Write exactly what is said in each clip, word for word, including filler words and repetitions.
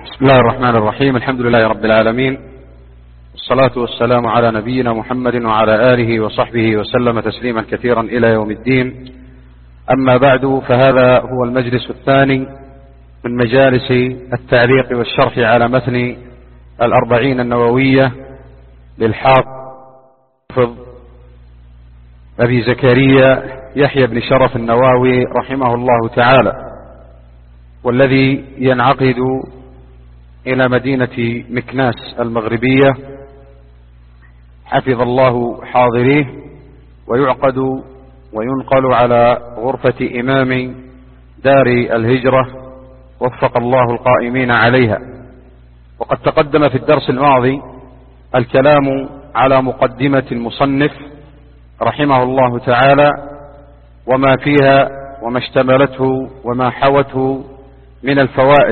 بسم الله الرحمن الرحيم. الحمد لله رب العالمين، والصلاة والسلام على نبينا محمد وعلى آله وصحبه وسلم تسليما كثيرا إلى يوم الدين. أما بعد، فهذا هو المجلس الثاني من مجالس التعليق والشرح على متن الأربعين النووية للحافظ أبي زكريا يحيى بن شرف النووي رحمه الله تعالى، والذي ينعقد إلى مدينة مكناس المغربية حفظ الله حاضريه، ويعقد وينقل على غرفة إمام دار الهجرة وفق الله القائمين عليها. وقد تقدم في الدرس الماضي الكلام على مقدمة المصنف رحمه الله تعالى وما فيها وما اشتملته وما حوته من الفوائد.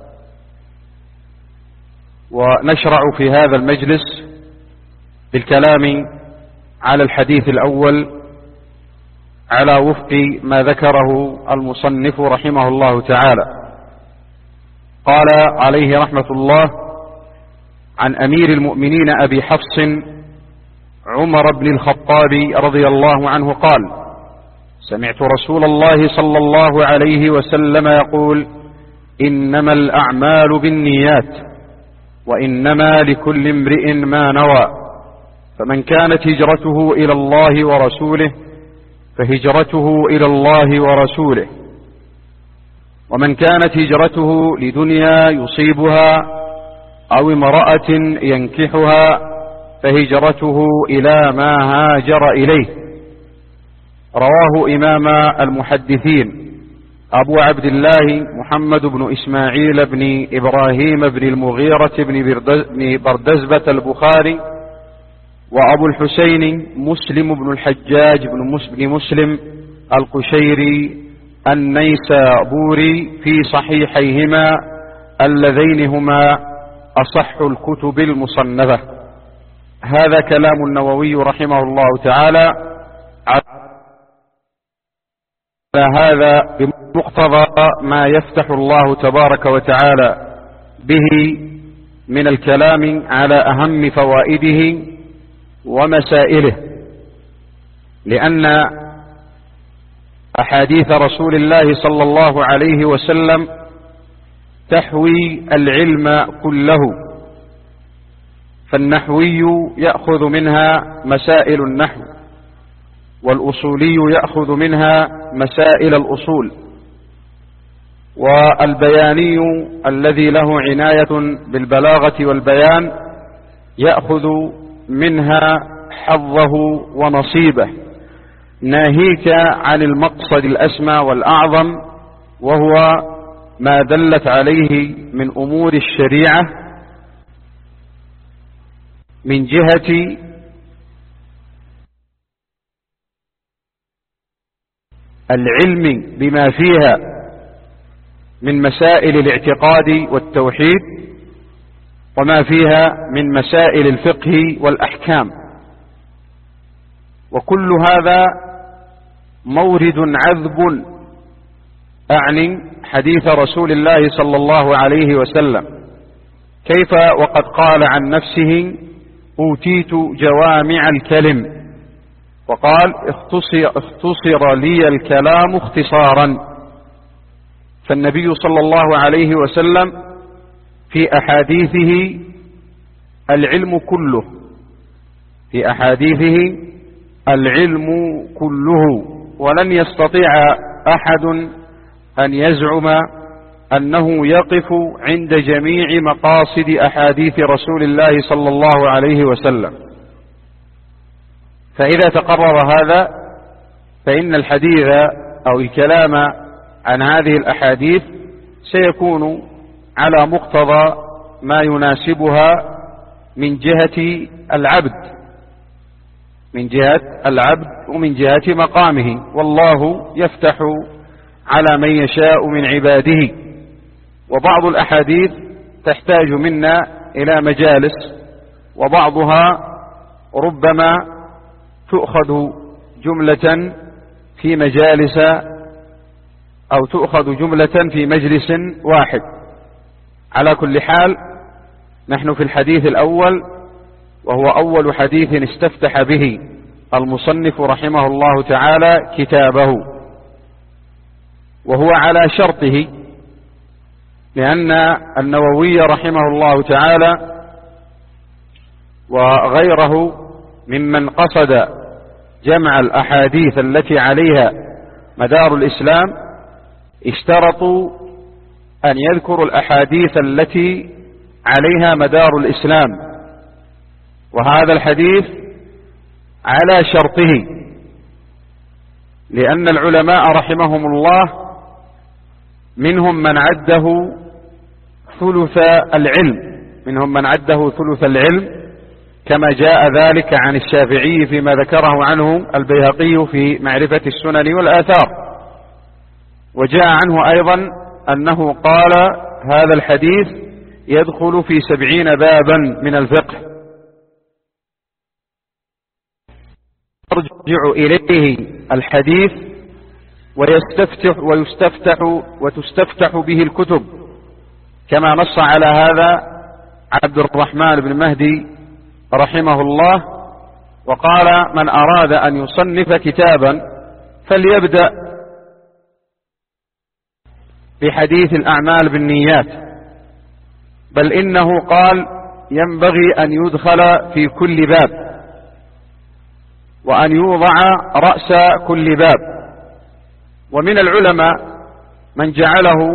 ونشرع في هذا المجلس بالكلام على الحديث الأول على وفق ما ذكره المصنف رحمه الله تعالى. قال عليه رحمة الله: عن أمير المؤمنين أبي حفص عمر بن الخطاب رضي الله عنه قال: سمعت رسول الله صلى الله عليه وسلم يقول: إنما الأعمال بالنيات وإنما لكل امرئ ما نوى، فمن كانت هجرته إلى الله ورسوله فهجرته إلى الله ورسوله، ومن كانت هجرته لدنيا يصيبها أو امرأة ينكحها فهجرته إلى ما هاجر إليه. رواه إمام المحدثين أبو عبد الله محمد بن إسماعيل بن إبراهيم بن المغيرة بن بردزبة البخاري، وأبو الحسين مسلم بن الحجاج بن مسلم القشيري النيسابوري في صحيحيهما اللذين هما أصح الكتب المصنفة. هذا كلام النووي رحمه الله تعالى على هذا بمقتضى ما يفتح الله تبارك وتعالى به من الكلام على أهم فوائده ومسائله، لأن أحاديث رسول الله صلى الله عليه وسلم تحوي العلم كله، فالنحوي يأخذ منها مسائل النحو، والأصولي يأخذ منها مسائل الأصول، والبياني الذي له عناية بالبلاغة والبيان يأخذ منها حظه ونصيبه، ناهيك عن المقصد الأسمى والأعظم، وهو ما دلت عليه من أمور الشريعة من جهة العلم بما فيها من مسائل الاعتقاد والتوحيد، وما فيها من مسائل الفقه والأحكام. وكل هذا مورد عذب، أعني حديث رسول الله صلى الله عليه وسلم، كيف وقد قال عن نفسه: أوتيت جوامع الكلم، وقال: اختصر, اختصر لي الكلام اختصارا. فالنبي صلى الله عليه وسلم في أحاديثه العلم كله، في أحاديثه العلم كله، ولن يستطيع أحد أن يزعم أنه يقف عند جميع مقاصد أحاديث رسول الله صلى الله عليه وسلم. فإذا تقرر هذا فإن الحديث أو الكلام عن هذه الأحاديث سيكون على مقتضى ما يناسبها من جهة العبد من جهة العبد ومن جهة مقامه، والله يفتح على من يشاء من عباده. وبعض الأحاديث تحتاج منا إلى مجالس، وبعضها ربما تؤخذ جملة في مجالس أو تؤخذ جملة في مجلس واحد، على كل حال نحن في الحديث الأول، وهو أول حديث استفتح به المصنف رحمه الله تعالى كتابه، وهو على شرطه، لأن النووي رحمه الله تعالى وغيره ممن قصد جمع الأحاديث التي عليها مدار الإسلام اشترطوا أن يذكروا الأحاديث التي عليها مدار الإسلام، وهذا الحديث على شرطه، لأن العلماء رحمهم الله منهم من عده ثلث العلم منهم من عده ثلث العلم كما جاء ذلك عن الشافعي فيما ذكره عنه البيهقي في معرفة السنن والآثار، وجاء عنه أيضا أنه قال هذا الحديث يدخل في سبعين بابا من الفقه يرجع إليه الحديث ويستفتح ويستفتح وتستفتح به الكتب، كما نص على هذا عبد الرحمن بن مهدي رحمه الله، وقال من أراد أن يصنف كتابا فليبدأ بحديث الأعمال بالنيات، بل إنه قال ينبغي أن يدخل في كل باب وأن يوضع رأس كل باب. ومن العلماء من جعله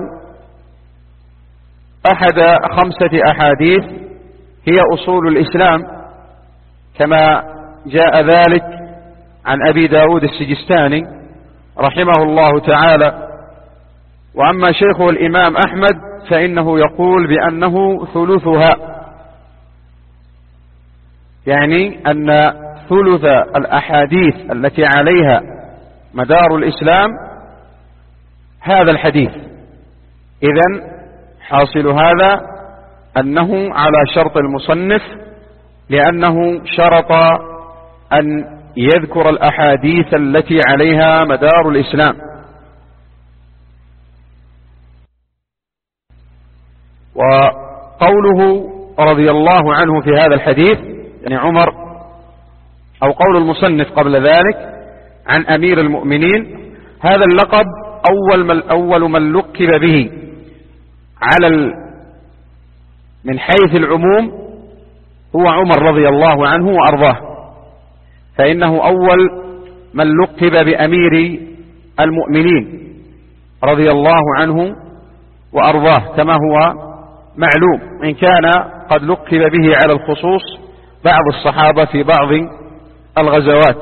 أحد خمسة أحاديث هي أصول الإسلام، كما جاء ذلك عن أبي داود السجستاني رحمه الله تعالى. وأما شيخه الإمام أحمد فإنه يقول بأنه ثلثها، يعني أن ثلث الأحاديث التي عليها مدار الإسلام هذا الحديث. إذن حاصل هذا أنه على شرط المصنف، لأنه شرط أن يذكر الأحاديث التي عليها مدار الإسلام. وقوله رضي الله عنه في هذا الحديث يعني عمر، أو قول المصنف قبل ذلك عن أمير المؤمنين، هذا اللقب أول من, أول من لقب به على ال من حيث العموم هو عمر رضي الله عنه وأرضاه، فإنه أول من لقب بأمير المؤمنين رضي الله عنه وأرضاه كما هو معلوم، إن كان قد لقب به على الخصوص بعض الصحابة في بعض الغزوات.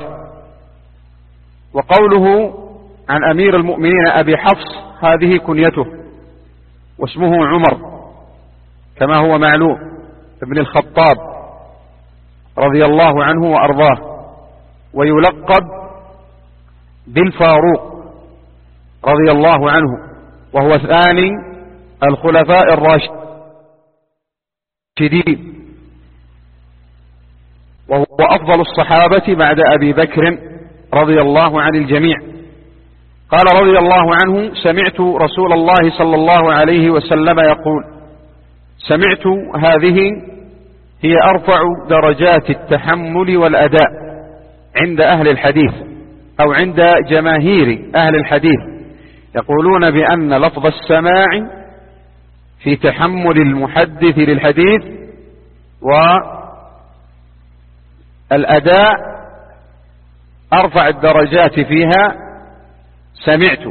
وقوله عن أمير المؤمنين أبي حفص هذه كنيته، واسمه عمر كما هو معلوم ابن الخطاب رضي الله عنه وأرضاه، ويلقب بالفاروق رضي الله عنه، وهو ثاني الخلفاء الراشدين، وهو أفضل الصحابة بعد أبي بكر رضي الله عن الجميع. قال رضي الله عنه سمعت رسول الله صلى الله عليه وسلم يقول، سمعت هذه هي أرفع درجات التحمل والأداء عند أهل الحديث أو عند جماهير أهل الحديث، يقولون بأن لفظ السماع في تحمل المحدث للحديث والأداء أرفع الدرجات فيها سمعت.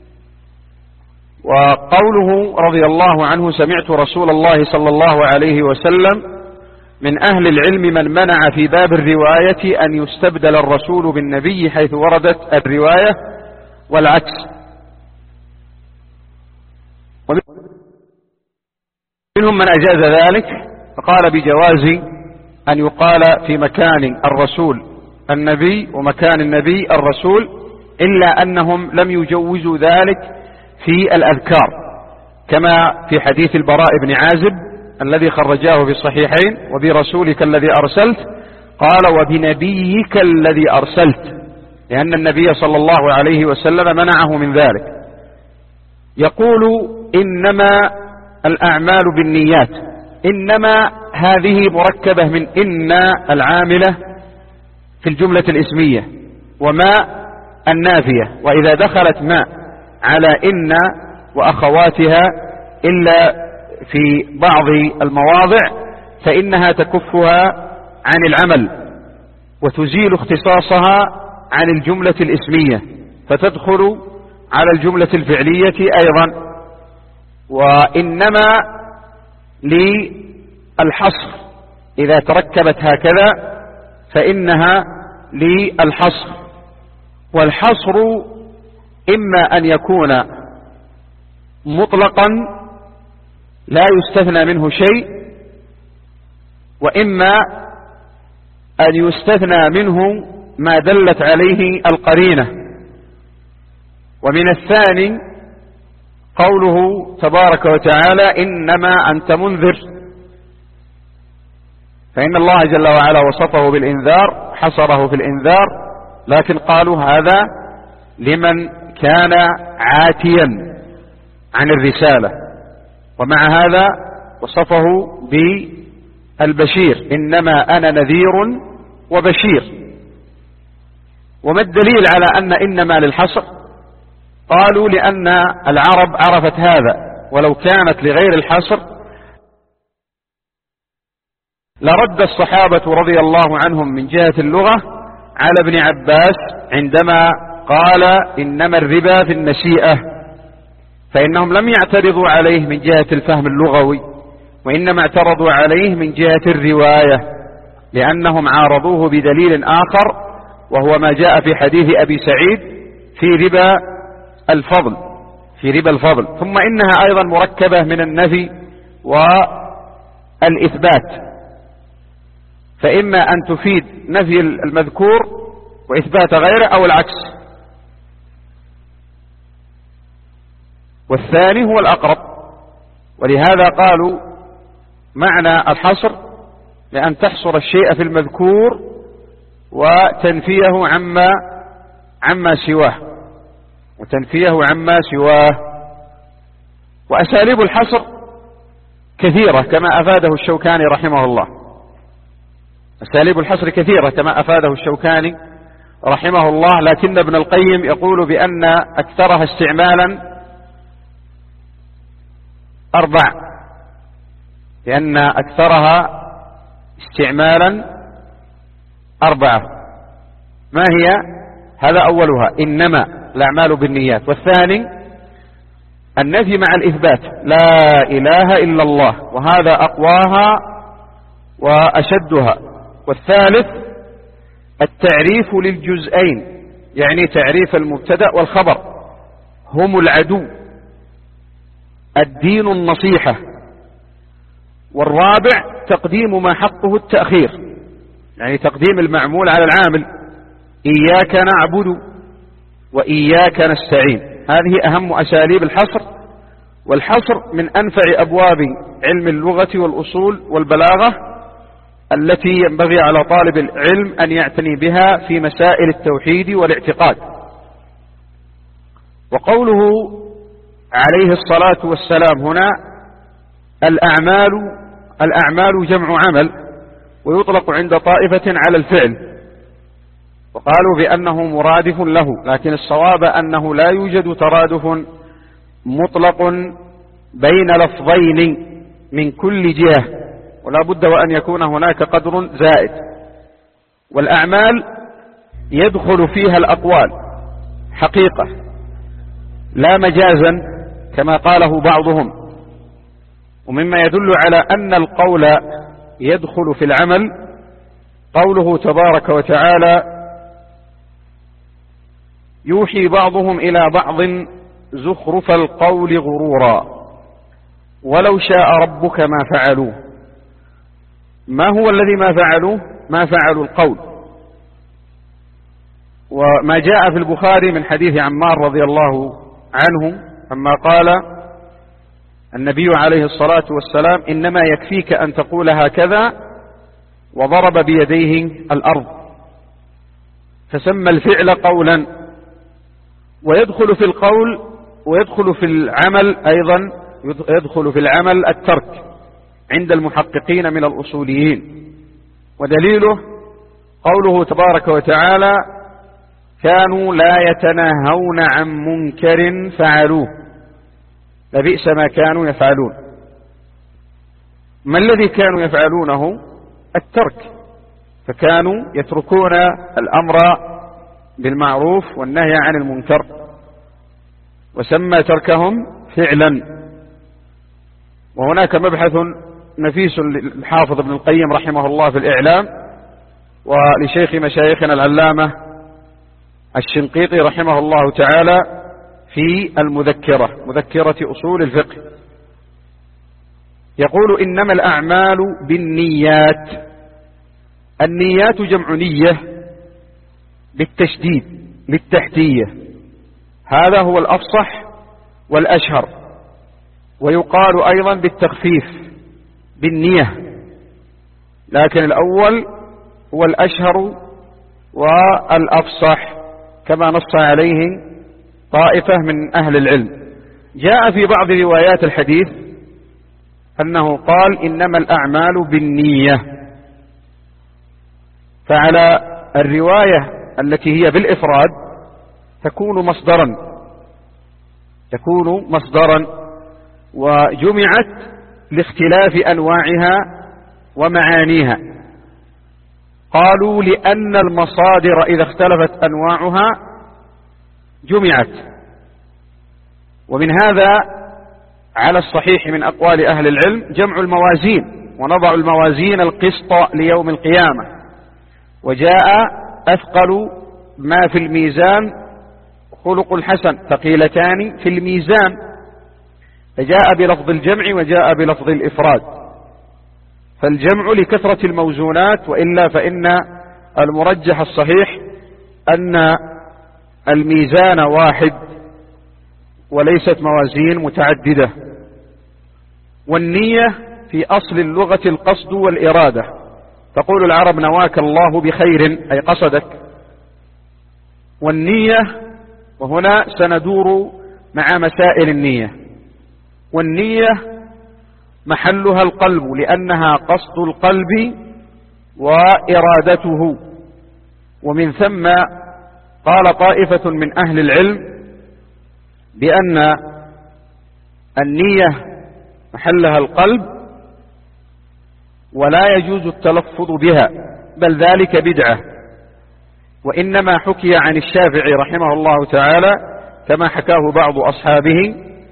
وقوله رضي الله عنه سمعت رسول الله صلى الله عليه وسلم، من أهل العلم من منع في باب الرواية أن يستبدل الرسول بالنبي حيث وردت الرواية والعكس، ومنهم من أجاز ذلك فقال بجواز أن يقال في مكان الرسول النبي ومكان النبي الرسول، إلا أنهم لم يجوزوا ذلك في الأذكار، كما في حديث البراء بن عازب الذي خرجاه في الصحيحين، وبرسولك الذي أرسلت، قال وبنبيك الذي أرسلت، لأن النبي صلى الله عليه وسلم منعه من ذلك. يقول إنما الأعمال بالنيات، إنما هذه مركبة من إن العاملة في الجملة الإسمية وما النافية، وإذا دخلت ما على إن وأخواتها إلا في بعض المواضع فإنها تكفها عن العمل وتزيل اختصاصها عن الجملة الإسمية فتدخل على الجملة الفعلية أيضا. وإنما للحصر إذا تركبت هكذا فإنها للحصر، والحصر إما أن يكون مطلقا لا يستثنى منه شيء، وإما أن يستثنى منه ما دلت عليه القرينة. ومن الثاني قوله تبارك وتعالى إنما أنت منذر، فإن الله جل وعلا وصفه بالإنذار، حصره في الإنذار، لكن قالوا هذا لمن كان عاتيا عن الرسالة، ومع هذا وصفه بالبشير إنما أنا نذير وبشير. وما الدليل على أن إنما للحصر؟ قالوا لأن العرب عرفت هذا، ولو كانت لغير الحصر لرد الصحابة رضي الله عنهم من جهة اللغة على ابن عباس عندما قال إنما الربا في النسيئة، فإنهم لم يعترضوا عليه من جهة الفهم اللغوي، وإنما اعترضوا عليه من جهة الرواية، لأنهم عارضوه بدليل آخر وهو ما جاء في حديث أبي سعيد في ربا الفضل في ربا الفضل ثم إنها أيضا مركبة من النفي والإثبات، فإما أن تفيد نفي المذكور وإثبات غيره أو العكس، والثاني هو الأقرب. ولهذا قالوا معنى الحصر لأن تحصر الشيء في المذكور وتنفيه عما عما سواه وتنفيه عما سواه. وأساليب الحصر كثيرة كما أفاده الشوكاني رحمه الله، أساليب الحصر كثيرة كما أفاده الشوكاني رحمه الله، لكن ابن القيم يقول بأن أكثرها استعمالا أربع، لأن أكثرها استعمالا أربعة. ما هي؟ هذا أولها إنما الأعمال بالنيات، والثاني النفي مع الإثبات لا إله إلا الله، وهذا أقواها وأشدها. والثالث التعريف للجزئين، يعني تعريف المبتدأ والخبر، هم العدو، الدين النصيحة. والرابع تقديم ما حقه التأخير، يعني تقديم المعمول على العامل، إياك نعبد وإياك نستعين. هذه أهم أساليب الحصر، والحصر من أنفع أبواب علم اللغة والأصول والبلاغة التي ينبغي على طالب العلم أن يعتني بها في مسائل التوحيد والاعتقاد. وقوله عليه الصلاة والسلام هنا الأعمال الأعمال جمع عمل، ويطلق عند طائفة على الفعل، وقالوا بأنه مرادف له، لكن الصواب أنه لا يوجد ترادف مطلق بين لفظين من كل جهة، ولا بد وأن يكون هناك قدر زائد. والأعمال يدخل فيها الأقوال حقيقة لا مجازا كما قاله بعضهم. ومما يدل على أن القول يدخل في العمل قوله تبارك وتعالى يوحي بعضهم إلى بعض زخرف القول غرورا ولو شاء ربك ما فعلوه. ما هو الذي ما فعلوه؟ ما فعلوا القول. وما جاء في البخاري من حديث عمار رضي الله عنه أما قال النبي عليه الصلاة والسلام إنما يكفيك أن تقول هكذا، وضرب بيديه الأرض، فسمى الفعل قولا. ويدخل في القول ويدخل في العمل أيضا يدخل في العمل الترك عند المحققين من الأصوليين، ودليله قوله تبارك وتعالى: كانوا لا يتناهون عن منكر فعلوه لبئس ما كانوا يفعلون. ما الذي كانوا يفعلونه؟ الترك، فكانوا يتركون الأمر بالمعروف والنهي عن المنكر، وسمى تركهم فعلا. وهناك مبحث نفيس للحافظ ابن القيم رحمه الله في الإعلام، ولشيخ مشايخنا العلامة الشنقيطي رحمه الله تعالى في المذكرة، مذكرة أصول الفقه، يقول: إنما الأعمال بالنيات. النيات جمع نية بالتشديد للتحتية، هذا هو الأفصح والأشهر، ويقال أيضا بالتخفيف بالنية، لكن الأول هو الأشهر والأفصح كما نص عليه طائفة من أهل العلم. جاء في بعض روايات الحديث أنه قال: إنما الأعمال بالنية. فعلى الرواية التي هي بالإفراد تكون مصدرا تكون مصدرا وجمعت لاختلاف أنواعها ومعانيها. قالوا: لأن المصادر إذا اختلفت أنواعها جمعت. ومن هذا على الصحيح من أقوال أهل العلم جمع الموازين، ونضع الموازين القسط ليوم القيامة، وجاء أثقل ما في الميزان خلق الحسن، ثقيلتان في الميزان، فجاء بلفظ الجمع وجاء بلفظ الإفراد. فالجمع لكثرة الموزونات، وإلا فإن المرجح الصحيح أن الميزان واحد وليست موازين متعددة. والنية في أصل اللغة القصد والإرادة، تقول العرب: نواك الله بخير، أي قصدك. والنية، وهنا سندور مع مسائل النية. والنية محلها القلب، لأنها قصد القلب وإرادته. ومن ثم قال طائفة من أهل العلم بأن النية محلها القلب ولا يجوز التلفظ بها، بل ذلك بدعة. وإنما حكي عن الشافعي رحمه الله تعالى كما حكاه بعض أصحابه،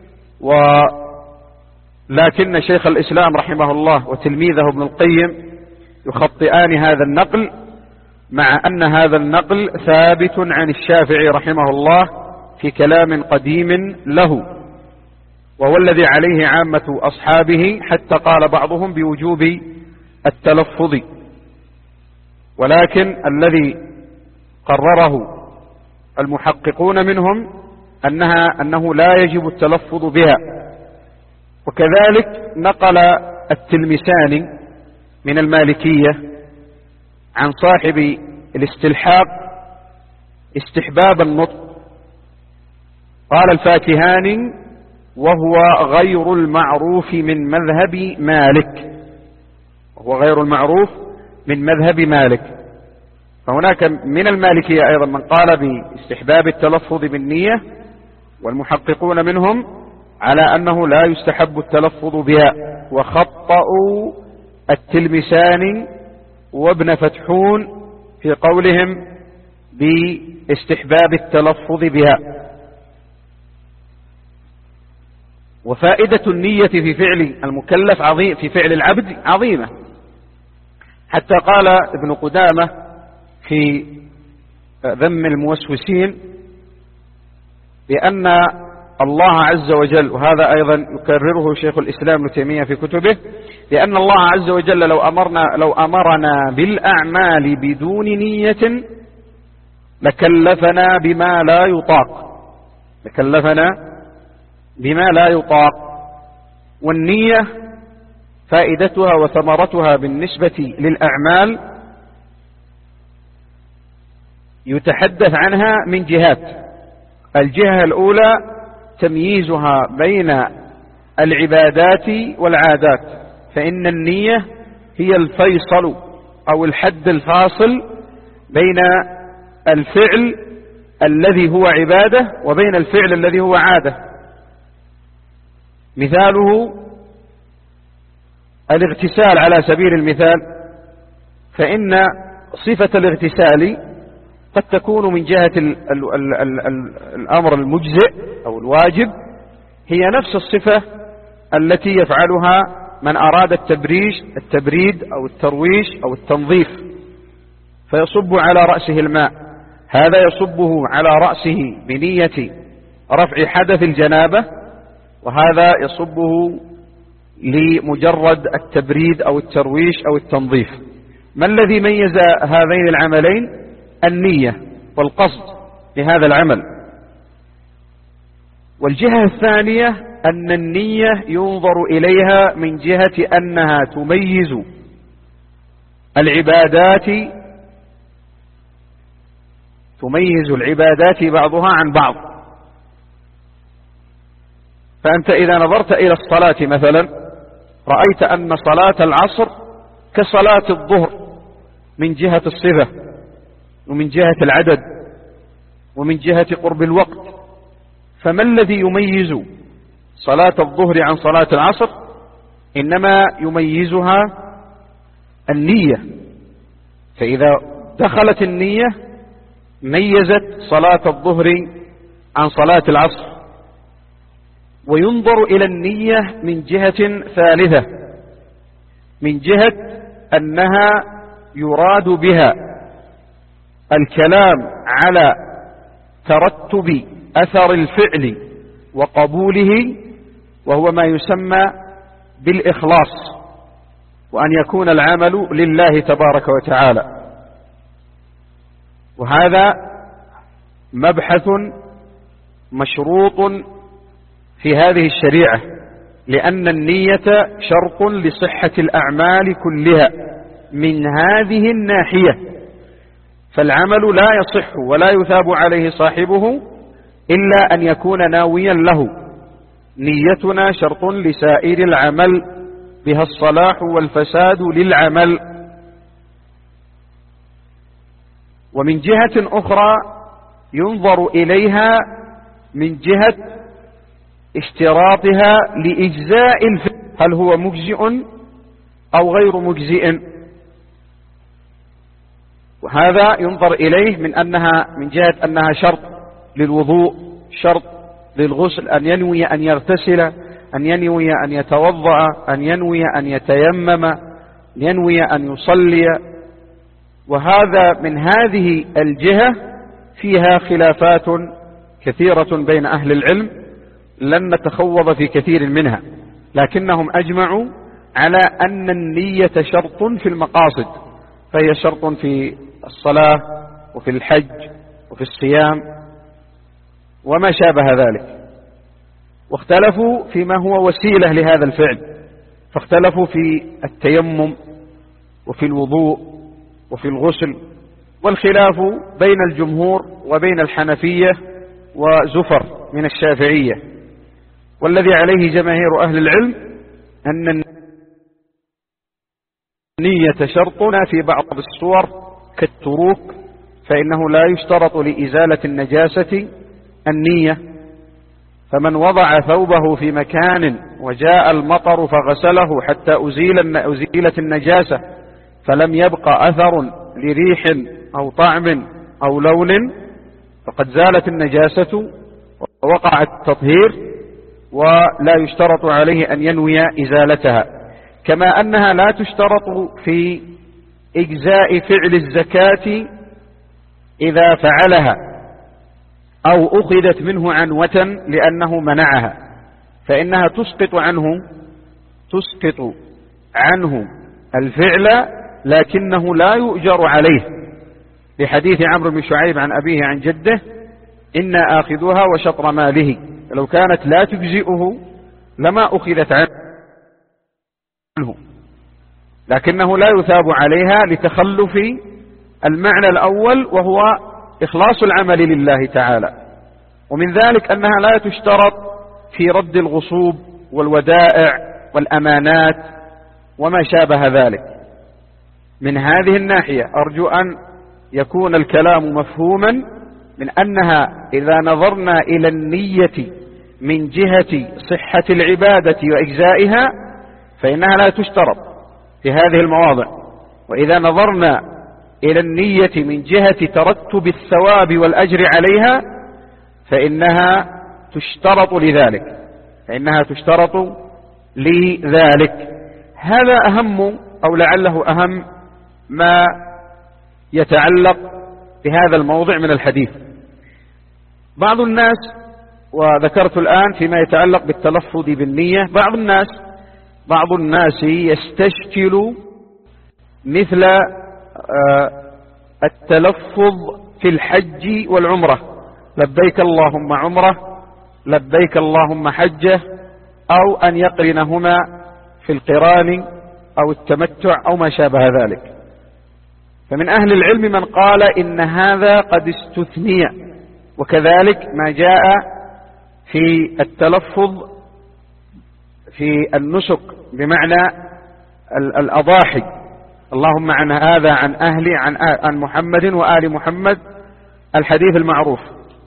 ولكن شيخ الإسلام رحمه الله وتلميذه ابن القيم يخطئان هذا النقل، مع أن هذا النقل ثابت عن الشافعي رحمه الله في كلام قديم له، وهو الذي عليه عامة أصحابه، حتى قال بعضهم بوجوب التلفظ. ولكن الذي قرره المحققون منهم أنها أنه لا يجب التلفظ بها. وكذلك نقل التلمساني من المالكية عن صاحب الاستلحاق استحباب النطق، قال الفاكهاني: وهو غير المعروف من مذهب مالك، وهو غير المعروف من مذهب مالك. فهناك من المالكية أيضا من قال باستحباب التلفظ بالنية، والمحققون منهم على أنه لا يستحب التلفظ بها. وخطأوا التلمساني وابن فتحون في قولهم باستحباب التلفظ بها. وفائدة النية في فعل المكلف عظيم، في فعل العبد عظيمة، حتى قال ابن قدامة في ذم الموسوسين بأن الله عز وجل، وهذا أيضا يكرره شيخ الإسلام ابن تيمية في كتبه، بأن الله عز وجل لو أمرنا, لو أمرنا بالأعمال بدون نية لكلفنا بما لا يطاق لكلفنا بما لا يطاق. والنية فائدتها وثمرتها بالنسبة للأعمال يتحدث عنها من جهات. الجهة الأولى تمييزها بين العبادات والعادات، فإن النية هي الفيصل أو الحد الفاصل بين الفعل الذي هو عبادة وبين الفعل الذي هو عادة. مثاله الاغتسال على سبيل المثال، فإن صفة الاغتسال قد تكون من جهة ال ال ال ال ال الأمر المجزئ أو الواجب هي نفس الصفة التي يفعلها من أراد التبريج التبريد أو الترويش أو التنظيف، فيصب على رأسه الماء، هذا يصبه على رأسه بنية رفع حدث الجنابة، وهذا يصبه لمجرد التبريد أو الترويش أو التنظيف. ما الذي ميز هذين العملين؟ النية والقصد لهذا العمل. والجهة الثانية أن النية ينظر إليها من جهة أنها تميز العبادات تميز العبادات بعضها عن بعض. فأنت إذا نظرت إلى الصلاة مثلا رأيت أن صلاة العصر كصلاة الظهر من جهة الصفة ومن جهة العدد ومن جهة قرب الوقت. فما الذي يميز صلاة الظهر عن صلاة العصر؟ إنما يميزها النية. فإذا دخلت النية ميزت صلاة الظهر عن صلاة العصر. وينظر إلى النية من جهة ثالثة، من جهة أنها يراد بها الكلام على ترتب أثر الفعل وقبوله، وهو ما يسمى بالإخلاص، وأن يكون العمل لله تبارك وتعالى. وهذا مبحث مشروط في هذه الشريعة، لأن النية شرط لصحة الأعمال كلها من هذه الناحية. فالعمل لا يصح ولا يثاب عليه صاحبه إلا أن يكون ناويا له. نيتنا شرط لسائر العمل، بها الصلاح والفساد للعمل. ومن جهة أخرى ينظر إليها من جهة اشتراطها لإجزاء الفعل، هل هو مجزئ أو غير مجزئ. وهذا ينظر إليه من أنها من جهة أنها شرط للوضوء، شرط للغسل، أن ينوي أن يغتسل، أن ينوي أن يتوضأ، أن ينوي أن يتيمم، أن ينوي أن يصلي. وهذا من هذه الجهة فيها خلافات كثيرة بين أهل العلم، لن نتخوض في كثير منها، لكنهم أجمعوا على أن النية شرط في المقاصد، فهي شرط في الصلاة وفي الحج وفي الصيام وما شابه ذلك. واختلفوا فيما هو وسيلة لهذا الفعل، فاختلفوا في التيمم وفي الوضوء وفي الغسل. والخلاف بين الجمهور وبين الحنفية وزفر من الشافعية. والذي عليه جماهير أهل العلم أن النية شرطنا في بعض الصور كالتروك، فإنه لا يشترط لإزالة النجاسة النية. فمن وضع ثوبه في مكان وجاء المطر فغسله حتى أزيل أزيلت النجاسة فلم يبقى أثر لريح أو طعم أو لون فقد زالت النجاسة ووقع التطهير، ولا يشترط عليه أن ينوي إزالتها. كما أنها لا تشترط في إجزاء فعل الزكاة إذا فعلها أو أخذت منه عنوة لأنه منعها، فإنها تسقط عنه تسقط عنه الفعل لكنه لا يؤجر عليه، لحديث عمرو بن شعيب عن أبيه عن جده: إنا آخذها وشطر ماله. لو كانت لا تجزئه لما أخذت عنه، لكنه لا يثاب عليها لتخلف المعنى الأول وهو إخلاص العمل لله تعالى. ومن ذلك أنها لا تشترط في رد الغصوب والودائع والأمانات وما شابه ذلك. من هذه الناحية أرجو أن يكون الكلام مفهوما من أنها إذا نظرنا إلى النية من جهة صحة العبادة وإجزائها فإنها لا تشترط في هذه المواضع، وإذا نظرنا إلى النية من جهة ترتب الثواب والأجر عليها فإنها تشترط لذلك فإنها تشترط لذلك. هذا أهم أو لعله أهم ما يتعلق بهذا الموضع من الحديث. بعض الناس، وذكرت الآن فيما يتعلق بالتلفظ بالنية، بعض الناس بعض الناس يستشكل مثل التلفظ في الحج والعمرة، لبيك اللهم عمرة، لبيك اللهم حجة، أو أن يقرنهما في القران أو التمتع أو ما شابه ذلك. فمن أهل العلم من قال إن هذا قد استثني، وكذلك ما جاء في التلفظ في النسك بمعنى الأضاحي، اللهم عن هذا عن أهلي عن, عن محمد وآل محمد، الحديث المعروف.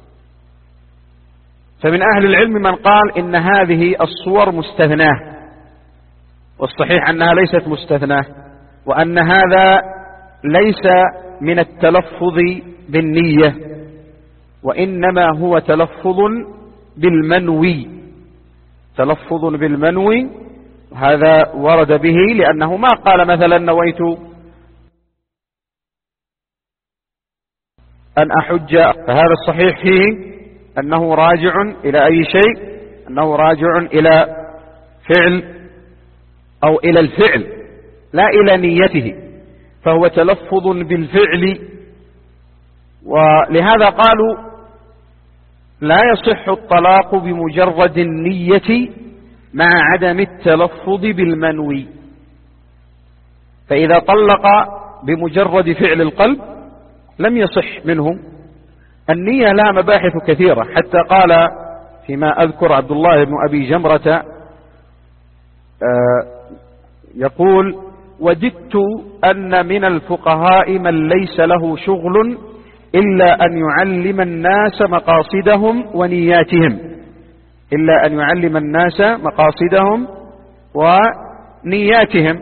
فمن أهل العلم من قال إن هذه الصور مستثناه، والصحيح أنها ليست مستثناه، وأن هذا ليس من التلفظ بالنية، وإنما هو تلفظ بالمنوي تلفظ بالمنوي هذا ورد به، لأنه ما قال مثلا نويت أن أحج، فهذا الصحيح فيه أنه راجع إلى أي شيء، أنه راجع إلى فعل أو إلى الفعل لا إلى نيته، فهو تلفظ بالفعل. ولهذا قالوا لا يصح الطلاق بمجرد النية مع عدم التلفظ بالمنوي. فإذا طلق بمجرد فعل القلب لم يصح منه. النية لها مباحث كثيرة، حتى قال فيما أذكر عبد الله بن أبي جمرة يقول: وجدت أن من الفقهاء من ليس له شغل إلا أن يعلم الناس مقاصدهم ونياتهم إلا أن يعلم الناس مقاصدهم ونياتهم.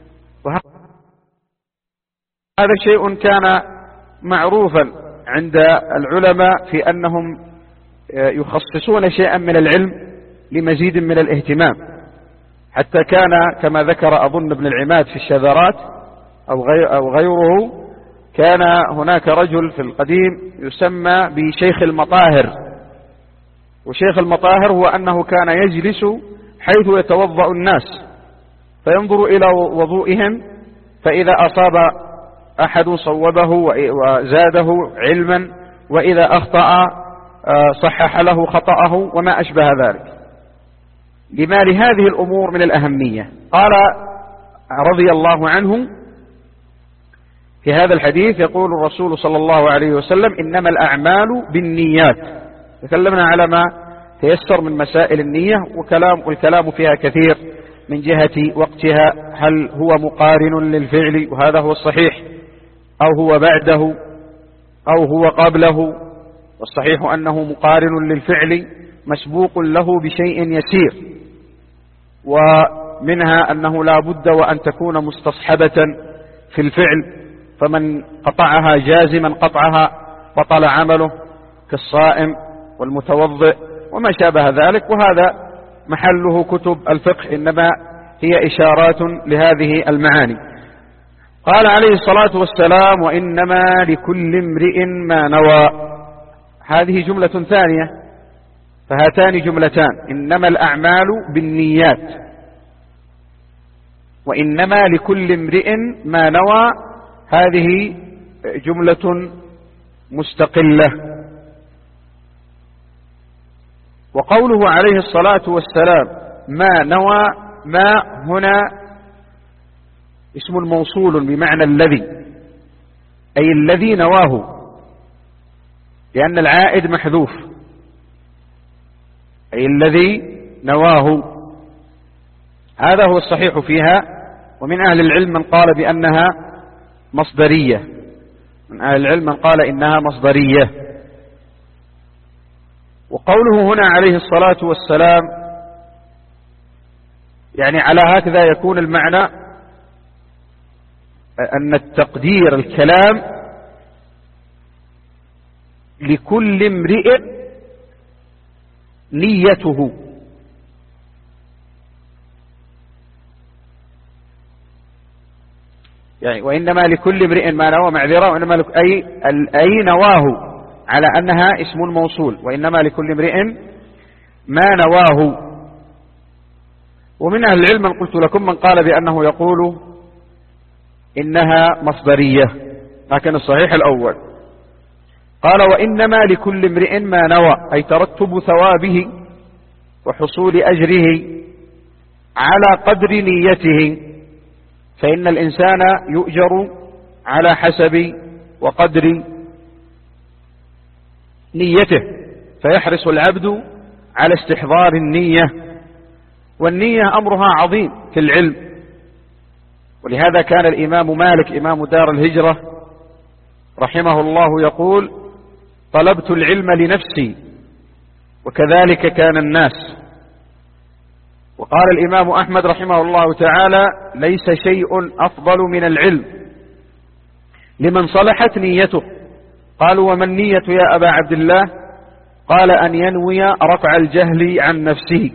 وهذا شيء كان معروفا عند العلماء في أنهم يخصصون شيئا من العلم لمزيد من الاهتمام، حتى كان كما ذكر أظن ابن العماد في الشذرات أو غيره، كان هناك رجل في القديم يسمى بشيخ المطاهر. وشيخ المطاهر هو أنه كان يجلس حيث يتوضأ الناس فينظر إلى وضوئهم، فإذا أصاب أحد صوبه وزاده علما، وإذا أخطأ صحح له خطأه وما أشبه ذلك، لما لهذه الأمور من الأهمية. قال رضي الله عنه في هذا الحديث، يقول الرسول صلى الله عليه وسلم: إنما الأعمال بالنيات. تكلمنا على ما تيسر من مسائل النية، وكلام والكلام فيها كثير من جهة وقتها، هل هو مقارن للفعل وهذا هو الصحيح، أو هو بعده، أو هو قبله. والصحيح أنه مقارن للفعل مسبوق له بشيء يسير، ومنها أنه لا بد وأن تكون مستصحبة في الفعل، فمن قطعها جازما قطعها بطل عمله، كالصائم والمتوضئ وما شابه ذلك، وهذا محله كتب الفقه، إنما هي إشارات لهذه المعاني. قال عليه الصلاة والسلام: وإنما لكل امرئ ما نوى. هذه جملة ثانية، فهاتان جملتان: إنما الأعمال بالنيات، وإنما لكل امرئ ما نوى، هذه جملة مستقلة. وقوله عليه الصلاة والسلام ما نوى، ما هنا اسم موصول بمعنى الذي، أي الذي نواه، لأن العائد محذوف، أي الذي نواه. هذا هو الصحيح فيها. ومن أهل العلم من قال بأنها مصدرية، من أهل العلم من قال إنها مصدرية. وقوله هنا عليه الصلاة والسلام يعني على هكذا يكون المعنى أن التقدير الكلام لكل امرئ نيته، يعني وإنما لكل امرئ ما نوى، معذرة، وإنما أي أي نواه على أنها اسم موصول، وإنما لكل امرئ ما نواه. ومن أهل العلم من قلت لكم من قال بأنه يقول إنها مصدرية، لكن الصحيح الأول. قال وإنما لكل امرئ ما نوى، أي ترتب ثوابه وحصول أجره على قدر نيته، فإن الإنسان يؤجر على حسب وقدر نيته، فيحرص العبد على استحضار النية، والنية أمرها عظيم في العلم. ولهذا كان الإمام مالك إمام دار الهجرة رحمه الله يقول طلبت العلم لنفسي وكذلك كان الناس. وقال الإمام أحمد رحمه الله تعالى ليس شيء أفضل من العلم لمن صلحت نيته. قالوا وما النية يا أبا عبد الله؟ قال أن ينوي رفع الجهل عن نفسه.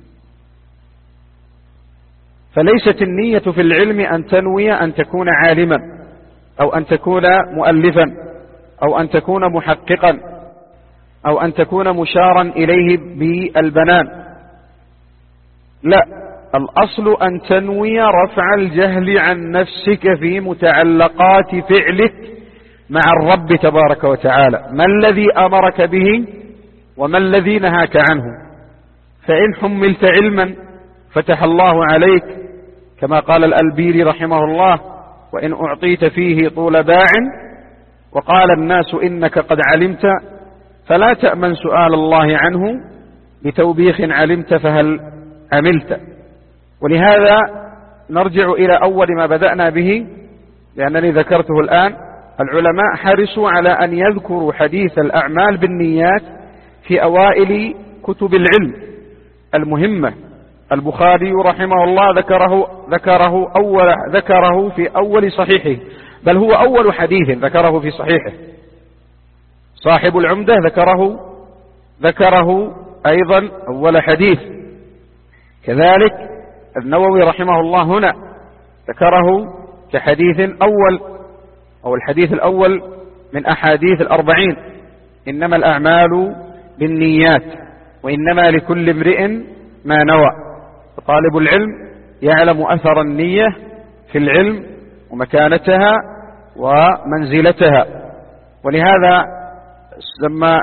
فليست النية في العلم أن تنوي أن تكون عالما أو أن تكون مؤلفا أو أن تكون محققا أو أن تكون مشارا إليه بالبنان، لا، الأصل أن تنوي رفع الجهل عن نفسك في متعلقات فعلك مع الرب تبارك وتعالى، ما الذي أمرك به وما الذي نهاك عنه. فإن حملت علما فتح الله عليك كما قال الألبيري رحمه الله وإن أعطيت فيه طول باع وقال الناس إنك قد علمت فلا تأمن سؤال الله عنه بتوبيخ علمت فهل عملت. ولهذا نرجع إلى أول ما بدأنا به لأنني ذكرته الآن. العلماء حرصوا على أن يذكروا حديث الأعمال بالنيات في أوائل كتب العلم المهمة. البخاري رحمه الله ذكره ذكره أول ذكره في أول صحيحه، بل هو أول حديث ذكره في صحيحه. صاحب العمدة ذكره ذكره أيضا أول حديث. كذلك النووي رحمه الله هنا ذكره كحديث أول أو الحديث الأول من أحاديث الأربعين: إنما الأعمال بالنيات وإنما لكل امرئ ما نوى. فطالب العلم يعلم أثر النية في العلم ومكانتها ومنزلتها. ولهذا لما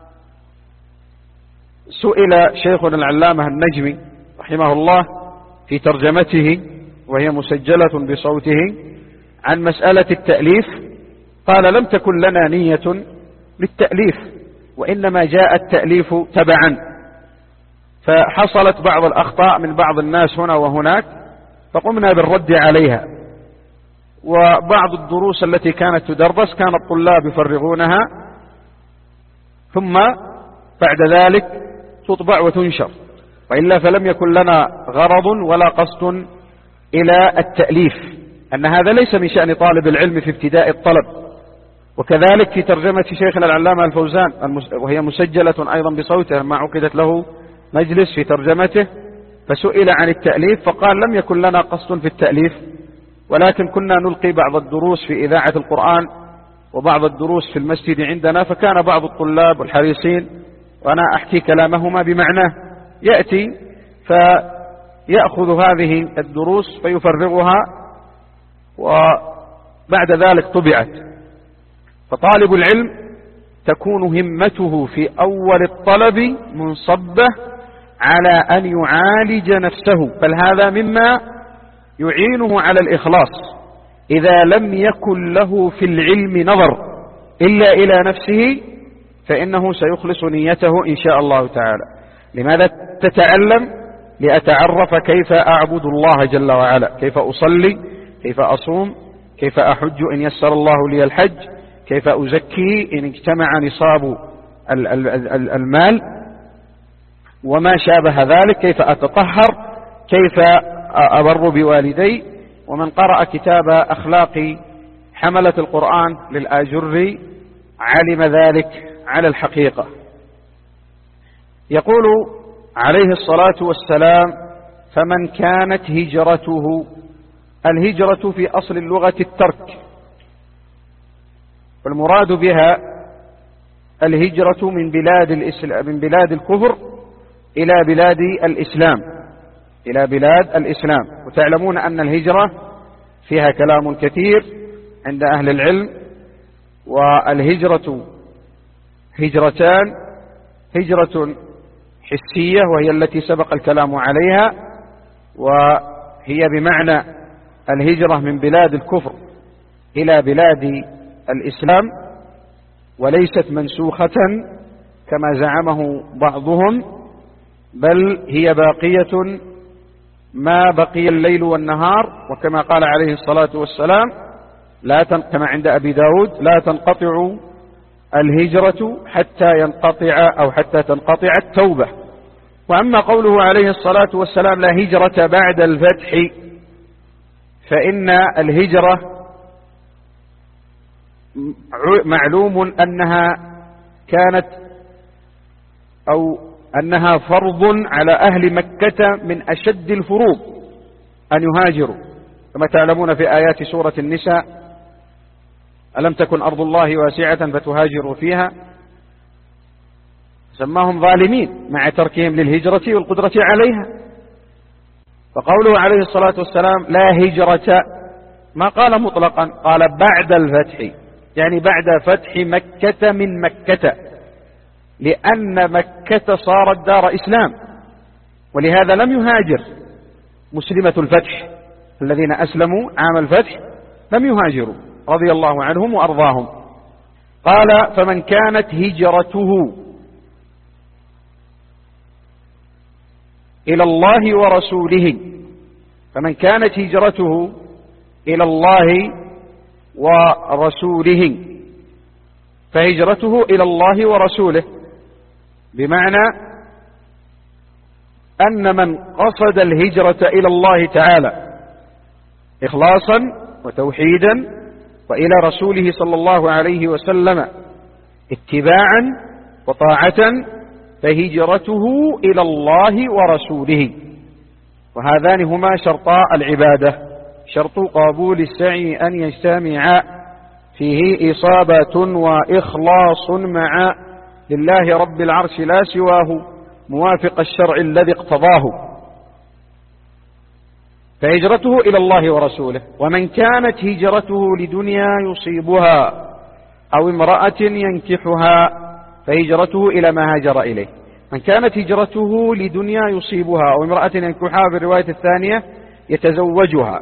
سئل شيخنا العلامة النجمي رحمه الله في ترجمته وهي مسجلة بصوته عن مسألة التأليف قال لم تكن لنا نية للتأليف وإنما جاء التأليف تبعا، فحصلت بعض الأخطاء من بعض الناس هنا وهناك فقمنا بالرد عليها. وبعض الدروس التي كانت تدرس كان الطلاب يفرغونها ثم بعد ذلك تطبع وتنشر، وإلا فلم يكن لنا غرض ولا قصد إلى التأليف، أن هذا ليس من شأن طالب العلم في ابتداء الطلب. وكذلك في ترجمة شيخنا العلامة الفوزان وهي مسجلة أيضا بصوته لما عقدت له مجلس في ترجمته فسئل عن التأليف فقال لم يكن لنا قصد في التأليف، ولكن كنا نلقي بعض الدروس في إذاعة القرآن وبعض الدروس في المسجد عندنا، فكان بعض الطلاب والحريصين وأنا أحكي كلامهما بمعناه يأتي فيأخذ هذه الدروس فيفرغها وبعد ذلك طبعت. فطالب العلم تكون همته في أول الطلب منصبة على أن يعالج نفسه، بل هذا مما يعينه على الإخلاص. إذا لم يكن له في العلم نظر إلا إلى نفسه فإنه سيخلص نيته إن شاء الله تعالى. لماذا تتعلم؟ لأتعرف كيف أعبد الله جل وعلا، كيف أصلي، كيف أصوم، كيف أحج إن يسر الله لي الحج، كيف أزكي إن اجتمع نصاب المال، وما شابه ذلك، كيف أتطهر، كيف أبر بوالدي. ومن قرأ كتاب أخلاق حملة القرآن للآجري علم ذلك على الحقيقة. يقول عليه الصلاة والسلام: فمن كانت هجرته، الهجرة في أصل اللغة الترك، والمراد بها الهجرة من بلاد الإسلام من بلاد الكفر إلى بلاد الإسلام إلى بلاد الإسلام. وتعلمون أن الهجرة فيها كلام كثير عند أهل العلم، والهجرة هجرتان: هجرة حسية وهي التي سبق الكلام عليها، وهي بمعنى الهجرة من بلاد الكفر إلى بلاد الإسلام، وليست منسوخة كما زعمه بعضهم، بل هي باقية ما بقي الليل والنهار. وكما قال عليه الصلاة والسلام لا كما عند أبي داود: لا تنقطع الهجرة حتى ينقطع أو حتى تنقطع التوبة. وأما قوله عليه الصلاة والسلام: لا هجرة بعد الفتح، فإن الهجرة معلوم أنها كانت أو أنها فرض على أهل مكة من أشد الفروض أن يهاجروا، كما تعلمون في آيات سورة النساء: ألم تكن أرض الله واسعة فتهاجروا فيها. سماهم ظالمين مع تركهم للهجرة والقدرة عليها. فقوله عليه الصلاة والسلام لا هجرة ما قال مطلقا، قال بعد الفتح، يعني بعد فتح مكة من مكة، لأن مكة صارت دار إسلام، ولهذا لم يهاجر مسلمة الفتح الذين أسلموا عام الفتح، لم يهاجروا رضي الله عنهم وأرضاهم. قال: فمن كانت هجرته إلى الله ورسوله، فمن كانت هجرته إلى الله ورسوله، فهجرته إلى الله ورسوله بمعنى أن من قصد الهجرة إلى الله تعالى إخلاصا وتوحيدا، وإلى رسوله صلى الله عليه وسلم اتباعا وطاعة، فهجرته إلى الله ورسوله. وهذان هما شرطا العبادة: شرط قبول السعي أن يجتمع فيه إصابة وإخلاص مع لله رب العرش لا سواه، موافق الشرع الذي اقتضاه، فهجرته إلى الله ورسوله. ومن كانت هجرته لدنيا يصيبها أو امرأة ينكحها، فهجرته إلى ما هاجر إليه. من كانت هجرته لدنيا يصيبها أو امرأة ينكحها بالرواية الثانية يتزوجها.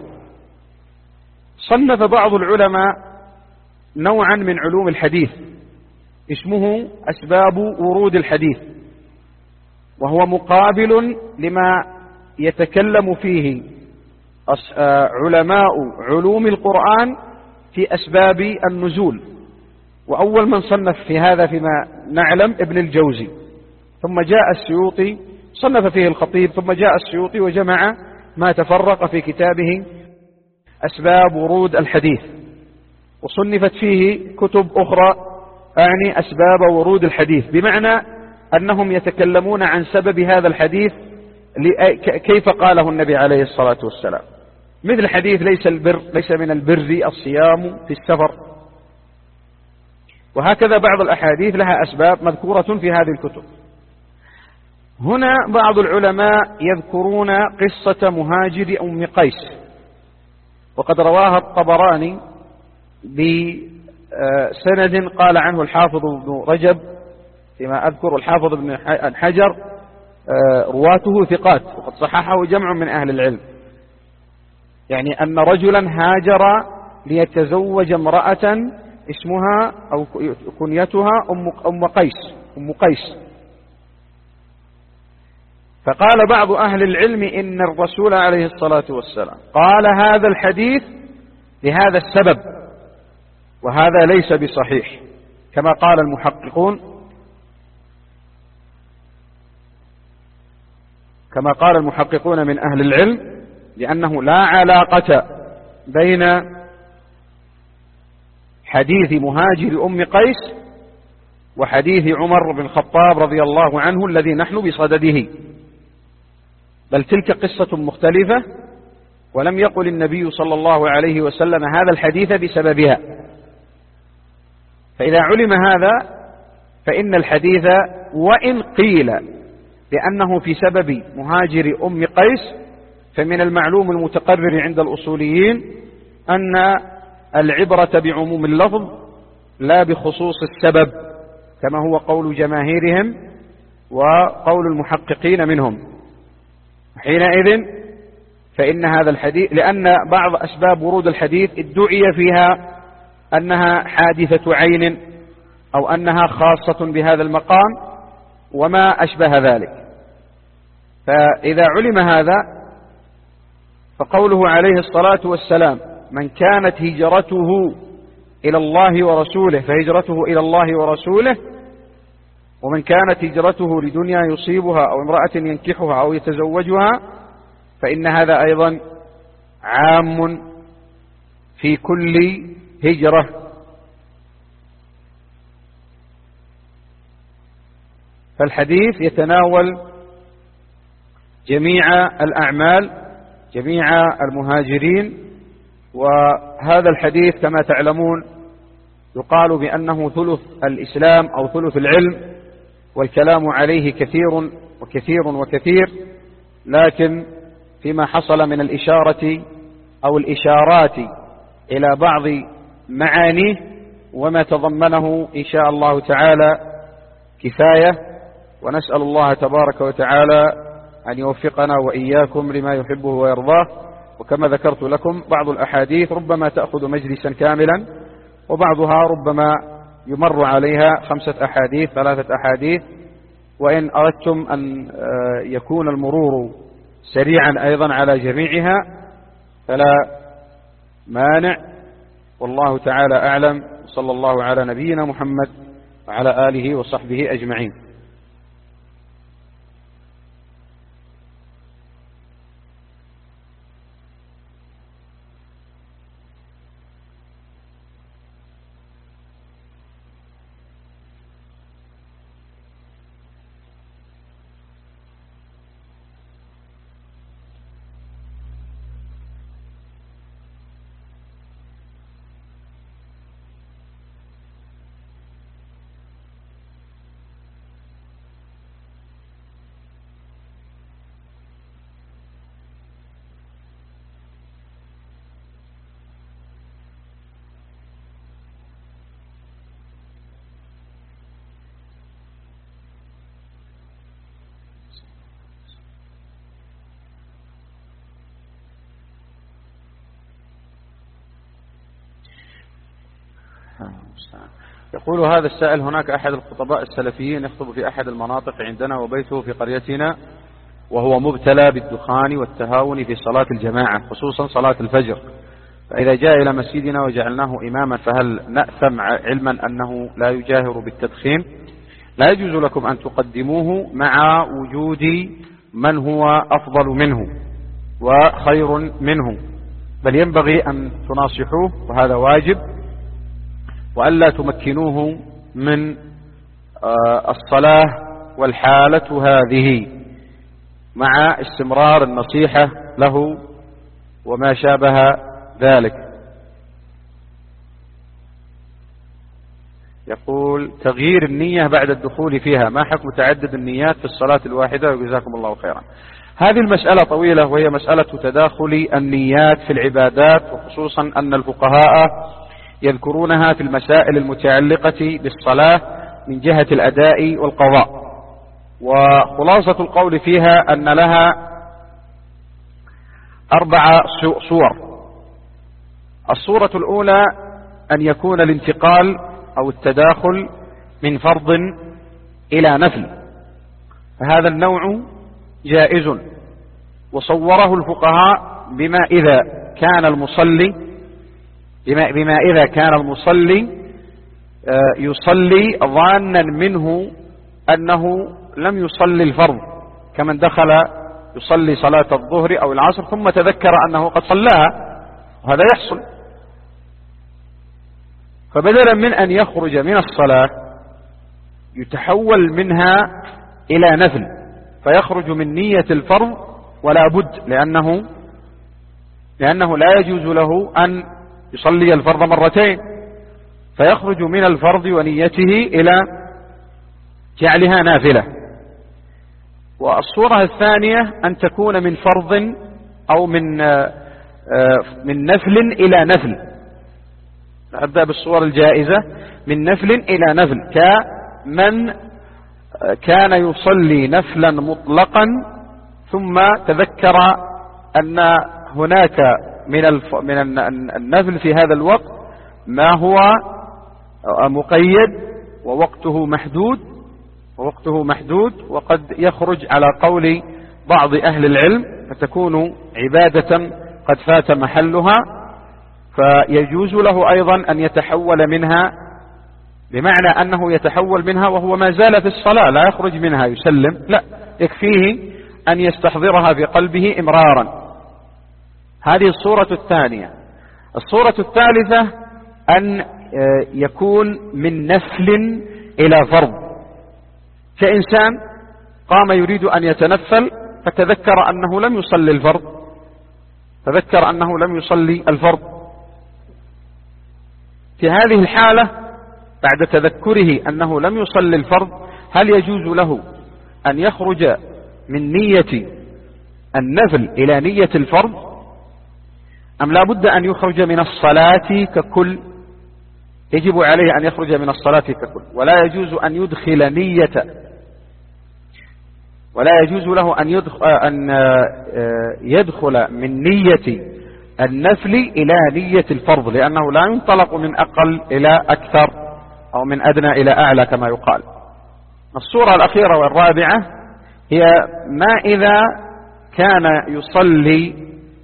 صنف بعض العلماء نوعا من علوم الحديث اسمه أسباب ورود الحديث، وهو مقابل لما يتكلم فيه علماء علوم القرآن في أسباب النزول. وأول من صنف في هذا فيما نعلم ابن الجوزي، ثم جاء السيوطي صنف فيه الخطيب، ثم جاء السيوطي وجمع ما تفرق في كتابه أسباب ورود الحديث، وصنفت فيه كتب أخرى أعني أسباب ورود الحديث، بمعنى أنهم يتكلمون عن سبب هذا الحديث كيف قاله النبي عليه الصلاة والسلام، مثل حديث ليس البر ليس من البر الصيام في السفر. وهكذا بعض الأحاديث لها أسباب مذكورة في هذه الكتب. هنا بعض العلماء يذكرون قصة مهاجر أم قيس، وقد رواها الطبراني بسند قال عنه الحافظ ابن رجب فيما أذكر، الحافظ ابن حجر رواته ثقات، وقد صححه جمع من أهل العلم، يعني أن رجلا هاجر ليتزوج امرأة اسمها أو كنيتها أم أم قيس أم قيس فقال بعض أهل العلم إن الرسول عليه الصلاة والسلام قال هذا الحديث لهذا السبب، وهذا ليس بصحيح كما قال المحققون كما قال المحققون من أهل العلم، لأنه لا علاقة بين حديث مهاجر أم قيس وحديث عمر بن الخطاب رضي الله عنه الذي نحن بصدده، بل تلك قصة مختلفة، ولم يقل النبي صلى الله عليه وسلم هذا الحديث بسببها. فإذا علم هذا فإن الحديث وإن قيل لأنه في سبب مهاجر أم قيس، فمن المعلوم المتقرر عند الأصوليين أن العبرة بعموم اللفظ لا بخصوص السبب، كما هو قول جماهيرهم وقول المحققين منهم. حينئذ فإن هذا الحديث، لأن بعض أسباب ورود الحديث ادعي فيها أنها حادثة عين أو أنها خاصة بهذا المقام وما أشبه ذلك. فإذا علم هذا فقوله عليه الصلاة والسلام من كانت هجرته إلى الله ورسوله فهجرته إلى الله ورسوله، ومن كانت هجرته لدنيا يصيبها أو امرأة ينكحها أو يتزوجها، فإن هذا أيضا عام في كل هجرة. فالحديث يتناول جميع الأعمال، جميع المهاجرين. وهذا الحديث كما تعلمون يقال بأنه ثلث الإسلام أو ثلث العلم، والكلام عليه كثير وكثير وكثير، لكن فيما حصل من الإشارة أو الإشارات إلى بعض معانيه وما تضمنه إن شاء الله تعالى كفاية، ونسأل الله تبارك وتعالى أن يوفقنا وإياكم لما يحبه ويرضاه. وكما ذكرت لكم بعض الأحاديث ربما تأخذ مجلسا كاملا، وبعضها ربما يمر عليها خمسة أحاديث ثلاثة أحاديث، وإن أردتم أن يكون المرور سريعا أيضا على جميعها فلا مانع، والله تعالى أعلم. صلى الله على نبينا محمد وعلى آله وصحبه أجمعين. يقول هذا السائل: هناك أحد الخطباء السلفيين يخطب في أحد المناطق عندنا وبيته في قريتنا، وهو مبتلى بالدخان والتهاون في صلاة الجماعة خصوصا صلاة الفجر، فإذا جاء إلى مسجدنا وجعلناه إماما فهل نأثم علما أنه لا يجاهر بالتدخين؟ لا يجوز لكم أن تقدموه مع وجود من هو أفضل منه وخير منه، بل ينبغي أن تناصحوه وهذا واجب، وألا تمكنوه من الصلاة والحالة هذه، مع استمرار النصيحة له وما شابه ذلك. يقول: تغيير النية بعد الدخول فيها، ما حكم تعدد النيات في الصلاة الواحدة؟ وجزاكم الله خيرا. هذه المسألة طويلة، وهي مسألة تداخل النيات في العبادات، وخصوصا أن الفقهاء يذكرونها في المسائل المتعلقة بالصلاة من جهة الأداء والقضاء. وخلاصة القول فيها أن لها أربع صور. الصورة الأولى أن يكون الانتقال أو التداخل من فرض إلى نفل، فهذا النوع جائز، وصوره الفقهاء بما إذا كان المصلي بما, بما إذا كان المصلي يصلي ظانا منه أنه لم يصلي الفرض، كمن دخل يصلي صلاة الظهر أو العصر ثم تذكر أنه قد صلاها، وهذا يحصل. فبدلا من أن يخرج من الصلاة يتحول منها إلى نفل، فيخرج من نية الفرض ولا بد، لأنه لأنه لا يجوز له أن يصلي الفرض مرتين، فيخرج من الفرض ونيته إلى جعلها نافلة. والصورة الثانية أن تكون من فرض أو من من نفل إلى نفل. أبدأ بالصور الجائزة، من نفل إلى نفل، كمن كان يصلي نفلا مطلقا ثم تذكر أن هناك من من النفل في هذا الوقت ما هو مقيد ووقته محدود ووقته محدود وقد يخرج على قول بعض أهل العلم، فتكون عبادة قد فات محلها، فيجوز له أيضا أن يتحول منها، بمعنى أنه يتحول منها وهو ما زال في الصلاة، لا يخرج منها يسلم، لا، يكفيه أن يستحضرها في قلبه إمرارا. هذه الصورة الثانية. الصورة الثالثة أن يكون من نفل إلى فرض، كإنسان قام يريد أن يتنفل فتذكر أنه لم يصلي الفرض، تذكر أنه لم يصلي الفرض. في هذه الحالة بعد تذكره أنه لم يصلي الفرض، هل يجوز له أن يخرج من نية النفل إلى نية الفرض، أم لا بد أن يخرج من الصلاة ككل؟ يجب عليه أن يخرج من الصلاة ككل، ولا يجوز أن يدخل نية ولا يجوز له أن يدخل, أن يدخل من نية النفل إلى نية الفرض، لأنه لا ينطلق من أقل إلى أكثر أو من أدنى إلى أعلى كما يقال. الصورة الأخيرة والرابعة هي ما إذا كان يصلي،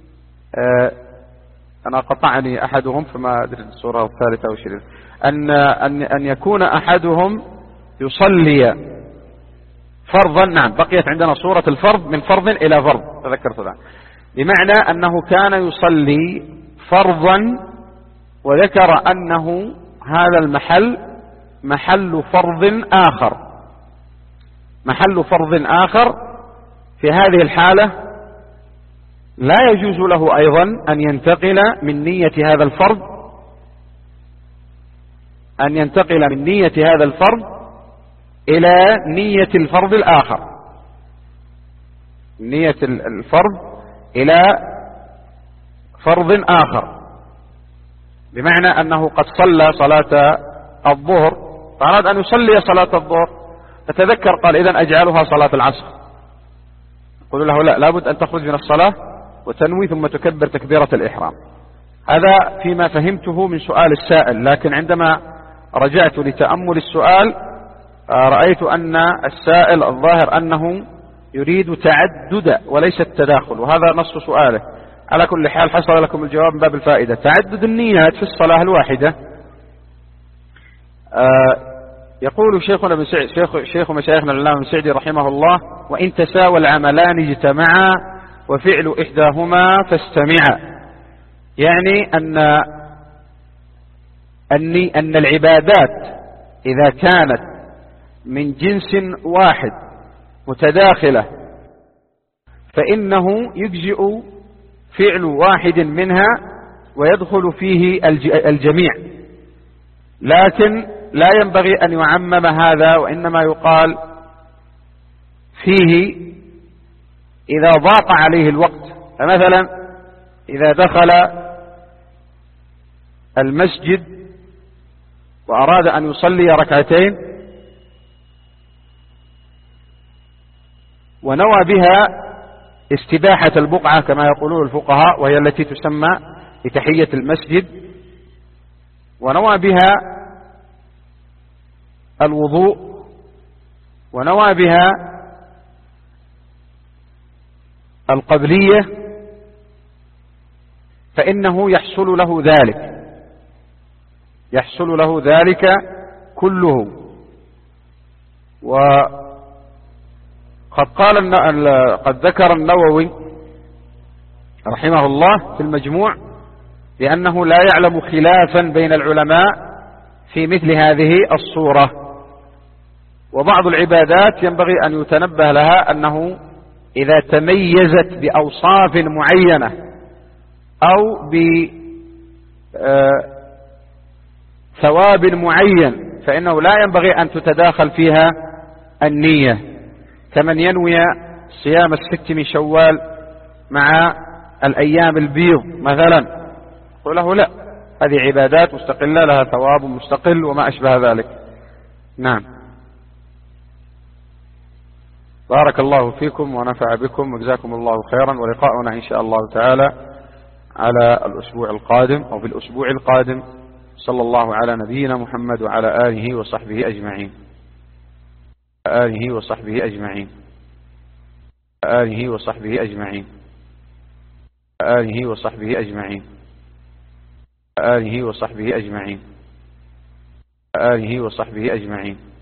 أنا قطعني أحدهم فما أدري الصورة الثالثة وشيء، أن أن أن يكون أحدهم يصلي فرضا، نعم بقيت عندنا صورة الفرض من فرض إلى فرض، تذكرت الآن، بمعنى أنه كان يصلي فرضا وذكر أنه هذا المحل محل فرض آخر محل فرض آخر في هذه الحالة لا يجوز له أيضا أن ينتقل من نية هذا الفرض أن ينتقل من نية هذا الفرض إلى نية الفرض الآخر، نية الفرض إلى فرض آخر، بمعنى أنه قد صلى صلاة الظهر فأراد أن يصلي صلاة الظهر فتذكر قال إذن أجعلها صلاة العصر، قل له لا، لابد أن تخرج من الصلاة وتنوي ثم تكبر تكبيرة الإحرام. هذا فيما فهمته من سؤال السائل، لكن عندما رجعت لتأمل السؤال رأيت أن السائل الظاهر أنه يريد تعدد وليس التداخل، وهذا نص سؤاله. على كل حال حصل لكم الجواب من باب الفائدة. تعدد النيات في الصلاة الواحدة. يقول شيخنا بن سعد شيخ, شيخ مشايخنا العلامة بن سعدي رحمه الله: وإن تساوى العملان اجتمعا وفعل إحداهما فاستمعا. يعني أن أن أن العبادات إذا كانت من جنس واحد متداخلة فإنه يجزئ فعل واحد منها ويدخل فيه الجميع، لكن لا ينبغي أن يعمم هذا، وإنما يقال فيه إذا ضاق عليه الوقت. فمثلا إذا دخل المسجد وأراد أن يصلي ركعتين ونوى بها استباحة البقعة كما يقولون الفقهاء، وهي التي تسمى لتحية المسجد، ونوى بها الوضوء، ونوى بها القبلية فإنه يحصل له ذلك، يحصل له ذلك كله. وقد قال قد ذكر النووي رحمه الله في المجموع بأنه لا يعلم خلافا بين العلماء في مثل هذه الصورة. وبعض العبادات ينبغي أن يتنبه لها أنه إذا تميزت بأوصاف معينة أو بثواب معين فإنه لا ينبغي أن تتداخل فيها النية، كمن ينوي صيام الست من شوال مع الأيام البيض مثلا، قل له لا، هذه عبادات مستقلة لها ثواب مستقل وما أشبه ذلك. نعم. بارك الله فيكم ونفع بكم وجزاكم الله خيرا، ولقاؤنا إن شاء الله تعالى على الأسبوع القادم أو في الأسبوع القادم. صلى الله على نبينا محمد وعلى آله وصحبه أجمعين آله وصحبه أجمعين آله وصحبه أجمعين آله وصحبه أجمعين آله وصحبه أجمعين آله وصحبه أجمعين